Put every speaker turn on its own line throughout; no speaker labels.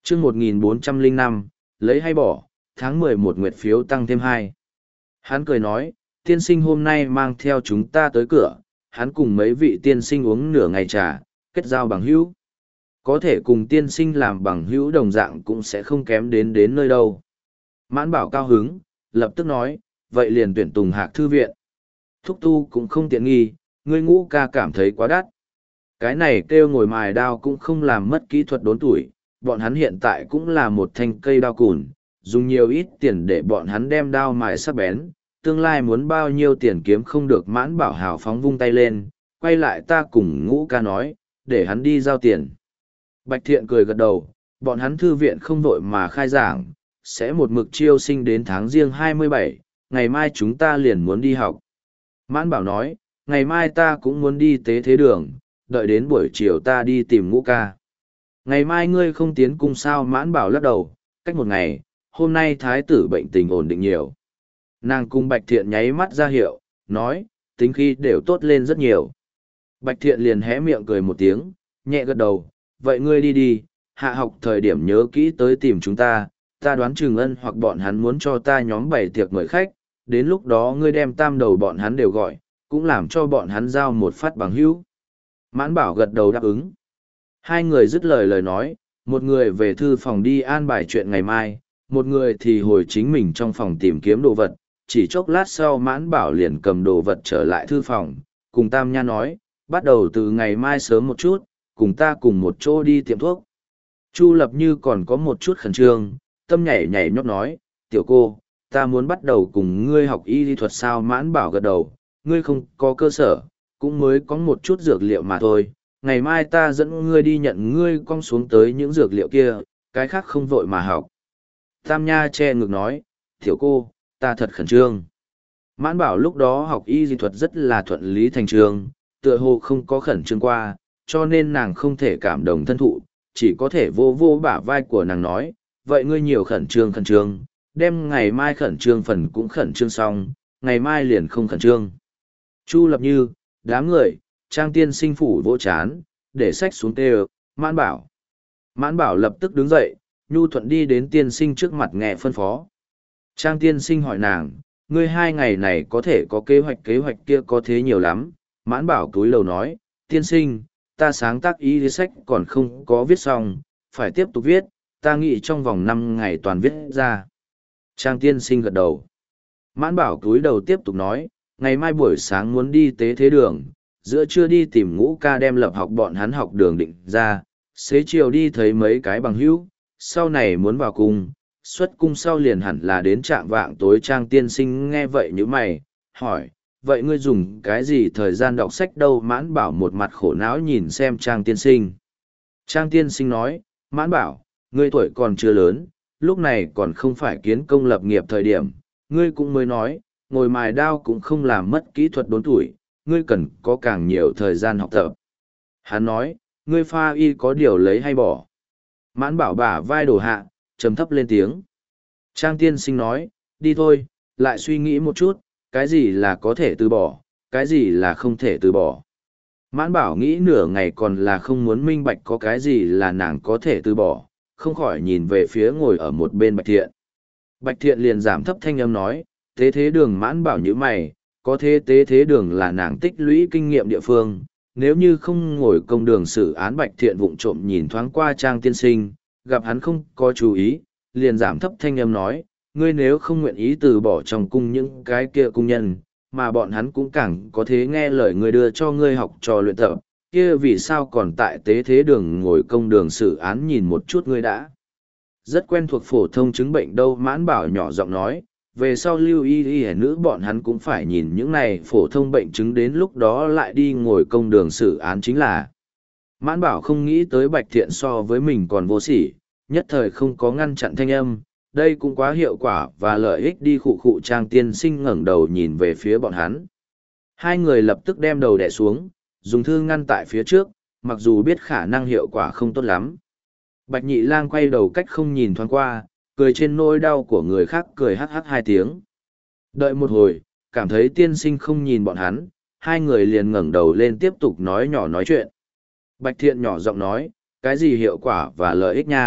chương 1405, lấy hay bỏ, tháng 11 nguyệt phiếu tăng thêm 2. Hắn cười nói, tiên sinh hôm nay mang theo chúng ta tới cửa, hắn cùng mấy vị tiên sinh uống nửa ngày trà, kết giao bằng hữu. Có thể cùng tiên sinh làm bằng hữu đồng dạng cũng sẽ không kém đến nơi đâu. Mãn Bảo cao hứng, lập tức nói, vậy liền tuyển Tùng Hạc thư viện. Thúc tu cũng không tiện nghi, ngươi Ngũ ca cảm thấy quá đắt. Cái này kêu ngồi mài đao cũng không làm mất kỹ thuật đốn tuổi, bọn hắn hiện tại cũng là một thanh cây đao cùn, dùng nhiều ít tiền để bọn hắn đem đao mài sắc bén, tương lai muốn bao nhiêu tiền kiếm không được. Mãn Bảo hào phóng vung tay lên, quay lại ta cùng Ngũ ca nói, để hắn đi giao tiền. Bạch Thiện cười gật đầu, bọn hắn thư viện không vội mà khai giảng, sẽ một mực chiêu sinh đến tháng riêng 27, ngày mai chúng ta liền muốn đi học. Mãn Bảo nói, ngày mai ta cũng muốn đi tế thế đường, đợi đến buổi chiều ta đi tìm Ngũ ca. Ngày mai ngươi không tiến cung sao? Mãn Bảo lắc đầu, cách một ngày, hôm nay thái tử bệnh tình ổn định nhiều. Nàng cùng Bạch Thiện nháy mắt ra hiệu, nói, tính khí đều tốt lên rất nhiều. Bạch Thiện liền hé miệng cười một tiếng, nhẹ gật đầu, vậy ngươi đi đi, hạ học thời điểm nhớ kỹ tới tìm chúng ta đoán Trường Ân hoặc bọn hắn muốn cho ta nhóm bày tiệc mời khách, đến lúc đó ngươi đem tam đầu bọn hắn đều gọi, cũng làm cho bọn hắn giao một phát bằng hữu. Mãn Bảo gật đầu đáp ứng. Hai người dứt lời nói, một người về thư phòng đi an bài chuyện ngày mai, một người thì hồi chính mình trong phòng tìm kiếm đồ vật. Chỉ chốc lát sau Mãn Bảo liền cầm đồ vật trở lại thư phòng, cùng Tam Nha nói, bắt đầu từ ngày mai sớm một chút, cùng ta cùng một chỗ đi tiệm thuốc. Chu Lập Như còn có một chút khẩn trương, tâm nhảy nhót nói, tiểu cô, ta muốn bắt đầu cùng ngươi học y lý thuật sao? Mãn Bảo gật đầu, ngươi không có cơ sở, cũng mới có một chút dược liệu mà thôi. Ngày mai ta dẫn ngươi đi nhận ngươi cong xuống tới những dược liệu kia, cái khác không vội mà học. Tam Nha che ngực nói, tiểu cô, ta thật khẩn trương. Mãn Bảo lúc đó học y lý thuật rất là thuận lý thành trương, tựa hồ không có khẩn trương qua, cho nên nàng không thể cảm động thân thụ, chỉ có thể vô vô bả vai của nàng nói, vậy ngươi nhiều khẩn trương, đem ngày mai khẩn trương phần cũng khẩn trương xong, ngày mai liền không khẩn trương. Chu Lập Như, đám người, Trang tiên sinh phủ vỗ chán, để sách xuống tê Mãn Bảo. Mãn Bảo lập tức đứng dậy, nhu thuận đi đến tiên sinh trước mặt nghe phân phó. Trang tiên sinh hỏi nàng, ngươi 2 ngày này có thể có kế hoạch kia có thế nhiều lắm. Mãn Bảo cúi lầu nói, tiên sinh, ta sáng tác ý sách còn không có viết xong, phải tiếp tục viết, ta nghĩ trong vòng 5 ngày toàn viết ra. Trang tiên sinh gật đầu. Mãn Bảo cúi đầu tiếp tục nói, ngày mai buổi sáng muốn đi tế thế đường, giữa trưa đi tìm Ngũ ca đem lập học bọn hắn học đường định ra, xế chiều đi thấy mấy cái bằng hữu, sau này muốn vào cung, xuất cung sau liền hẳn là đến trạm vạng tối. Trang tiên sinh nghe vậy như mày, hỏi, vậy ngươi dùng cái gì thời gian đọc sách đâu? Mãn Bảo một mặt khổ não nhìn xem Trang tiên sinh. Trang tiên sinh nói, Mãn Bảo, ngươi tuổi còn chưa lớn, lúc này còn không phải kiến công lập nghiệp thời điểm, ngươi cũng mới nói, ngồi mài đao cũng không làm mất kỹ thuật đốn tuổi, ngươi cần có càng nhiều thời gian học tập. Hắn nói, ngươi pha y có điều lấy hay bỏ? Mãn Bảo bả vai đổ hạ, trầm thấp lên tiếng. Trang tiên sinh nói, đi thôi, lại suy nghĩ một chút, cái gì là có thể từ bỏ, cái gì là không thể từ bỏ. Mãn Bảo nghĩ nửa ngày còn là không muốn minh bạch có cái gì là nàng có thể từ bỏ, không khỏi nhìn về phía ngồi ở một bên Bạch Thiện. Bạch Thiện liền giảm thấp thanh âm nói, tế thế đường. Mãn Bảo như mày, có thế tế thế đường là nàng tích lũy kinh nghiệm địa phương, nếu như không ngồi công đường xử án. Bạch Thiện vụng trộm nhìn thoáng qua Trang tiên sinh, gặp hắn không có chú ý, liền giảm thấp thanh âm nói, ngươi nếu không nguyện ý từ bỏ trong cung những cái kia cung nhân, mà bọn hắn cũng càng có thế nghe lời ngươi đưa cho ngươi học trò luyện tập, kia vì sao còn tại tế thế đường ngồi công đường xử án? Nhìn một chút ngươi đã rất quen thuộc phổ thông chứng bệnh đâu? Mãn Bảo nhỏ giọng nói, về sau lưu y nữ bọn hắn cũng phải nhìn những này phổ thông bệnh chứng, đến lúc đó lại đi ngồi công đường xử án chính là. Mãn Bảo không nghĩ tới Bạch Thiện so với mình còn vô sỉ, nhất thời không có ngăn chặn thanh âm, đây cũng quá hiệu quả và lợi ích đi. Khụ khụ. Trang tiên sinh ngẩng đầu nhìn về phía bọn hắn. Hai người lập tức đem đầu đè xuống, dùng thư ngăn tại phía trước, mặc dù biết khả năng hiệu quả không tốt lắm. Bạch Nhị Lang quay đầu cách không nhìn thoáng qua, cười trên nỗi đau của người khác, cười hắc hắc 2 tiếng. Đợi một hồi, cảm thấy tiên sinh không nhìn bọn hắn, hai người liền ngẩng đầu lên tiếp tục nói chuyện. Bạch Thiện nhỏ giọng nói, cái gì hiệu quả và lợi ích nha,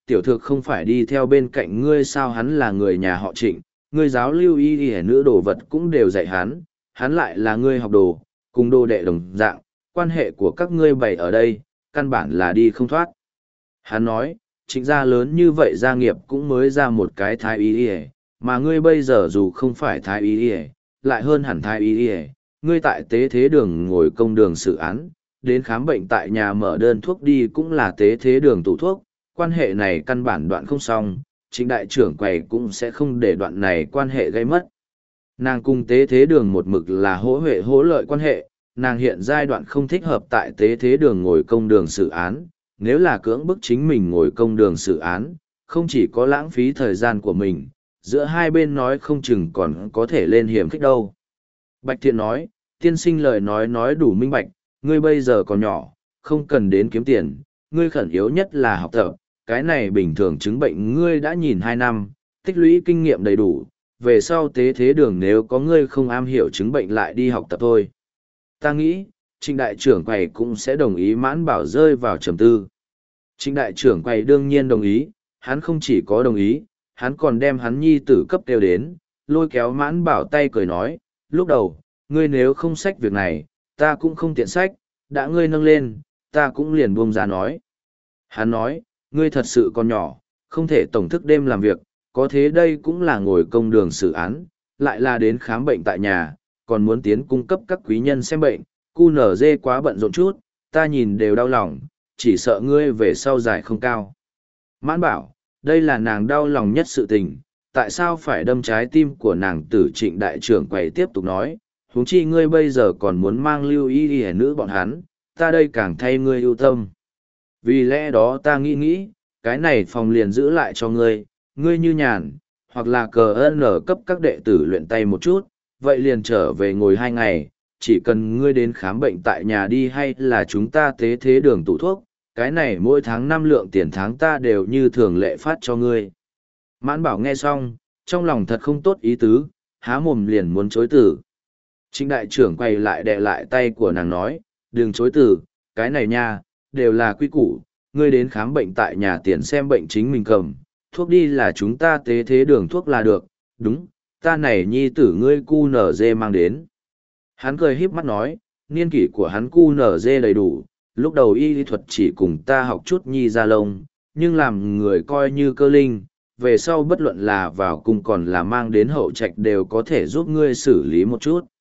tiểu thược không phải đi theo bên cạnh ngươi sao, hắn là người nhà họ Trịnh, ngươi giáo lưu y nữ đồ vật cũng đều dạy hắn lại là ngươi học đồ, cùng đồ đệ đồng dạng, quan hệ của các ngươi bày ở đây, căn bản là đi không thoát. Hắn nói, Trịnh gia lớn như vậy gia nghiệp cũng mới ra một cái thái y mà ngươi bây giờ dù không phải thái y lại hơn hẳn thái y ngươi tại tế thế đường ngồi công đường xử án, đến khám bệnh tại nhà mở đơn thuốc đi cũng là tế thế đường tủ thuốc, quan hệ này căn bản đoạn không xong, Trịnh đại trưởng quầy cũng sẽ không để đoạn này quan hệ gây mất. Nàng cùng tế thế đường một mực là hỗ huệ hỗ lợi quan hệ, nàng hiện giai đoạn không thích hợp tại tế thế đường ngồi công đường xử án, nếu là cưỡng bức chính mình ngồi công đường xử án, không chỉ có lãng phí thời gian của mình, giữa hai bên nói không chừng còn có thể lên hiểm khích đâu. Bạch Thiện nói, tiên sinh lời nói đủ minh bạch, ngươi bây giờ còn nhỏ, không cần đến kiếm tiền, ngươi khẩn yếu nhất là học tập, cái này bình thường chứng bệnh ngươi đã nhìn 2 năm, tích lũy kinh nghiệm đầy đủ, về sau tế thế đường nếu có ngươi không am hiểu chứng bệnh lại đi học tập thôi. Ta nghĩ, Trịnh đại trưởng quầy cũng sẽ đồng ý. Mãn Bảo rơi vào trầm tư. Trịnh đại trưởng quầy đương nhiên đồng ý, hắn không chỉ có đồng ý, hắn còn đem hắn nhi tử cấp kêu đến, lôi kéo Mãn Bảo tay cười nói, lúc đầu, ngươi nếu không xách việc này, ta cũng không tiện xách, đã ngươi nâng lên, ta cũng liền buông ra nói. Hắn nói, ngươi thật sự còn nhỏ, không thể tổng thức đêm làm việc, có thế đây cũng là ngồi công đường xử án, lại là đến khám bệnh tại nhà, còn muốn tiến cung cấp các quý nhân xem bệnh, QNZ quá bận rộn chút, ta nhìn đều đau lòng, chỉ sợ ngươi về sau dài không cao. Mãn Bảo, đây là nàng đau lòng nhất sự tình, tại sao phải đâm trái tim của nàng? Tử Trịnh đại trưởng quầy tiếp tục nói, huống chi ngươi bây giờ còn muốn mang lưu y nữ bọn hắn, ta đây càng thay ngươi ưu tâm. Vì lẽ đó ta nghĩ, cái này phòng liền giữ lại cho ngươi, ngươi như nhàn, hoặc là cờ nở cấp các đệ tử luyện tay một chút, vậy liền trở về ngồi 2 ngày, chỉ cần ngươi đến khám bệnh tại nhà đi hay là chúng ta tế thế đường tủ thuốc, cái này mỗi tháng 5 lượng tiền tháng ta đều như thường lệ phát cho ngươi. Mãn Bảo nghe xong, trong lòng thật không tốt ý tứ, há mồm liền muốn chối từ. Trịnh đại trưởng quay lại đè lại tay của nàng nói, đừng chối từ, cái này nha, đều là quy củ, ngươi đến khám bệnh tại nhà tiền xem bệnh chính mình cầm, thuốc đi là chúng ta tế thế đường thuốc là được, đúng, ta này nhi tử ngươi QNZ mang đến. Hắn cười híp mắt nói, niên kỷ của hắn QNZ đầy đủ, lúc đầu y lý thuật chỉ cùng ta học chút nhi ra lông, nhưng làm người coi như cơ linh, về sau bất luận là vào cung còn là mang đến hậu trạch đều có thể giúp ngươi xử lý một chút.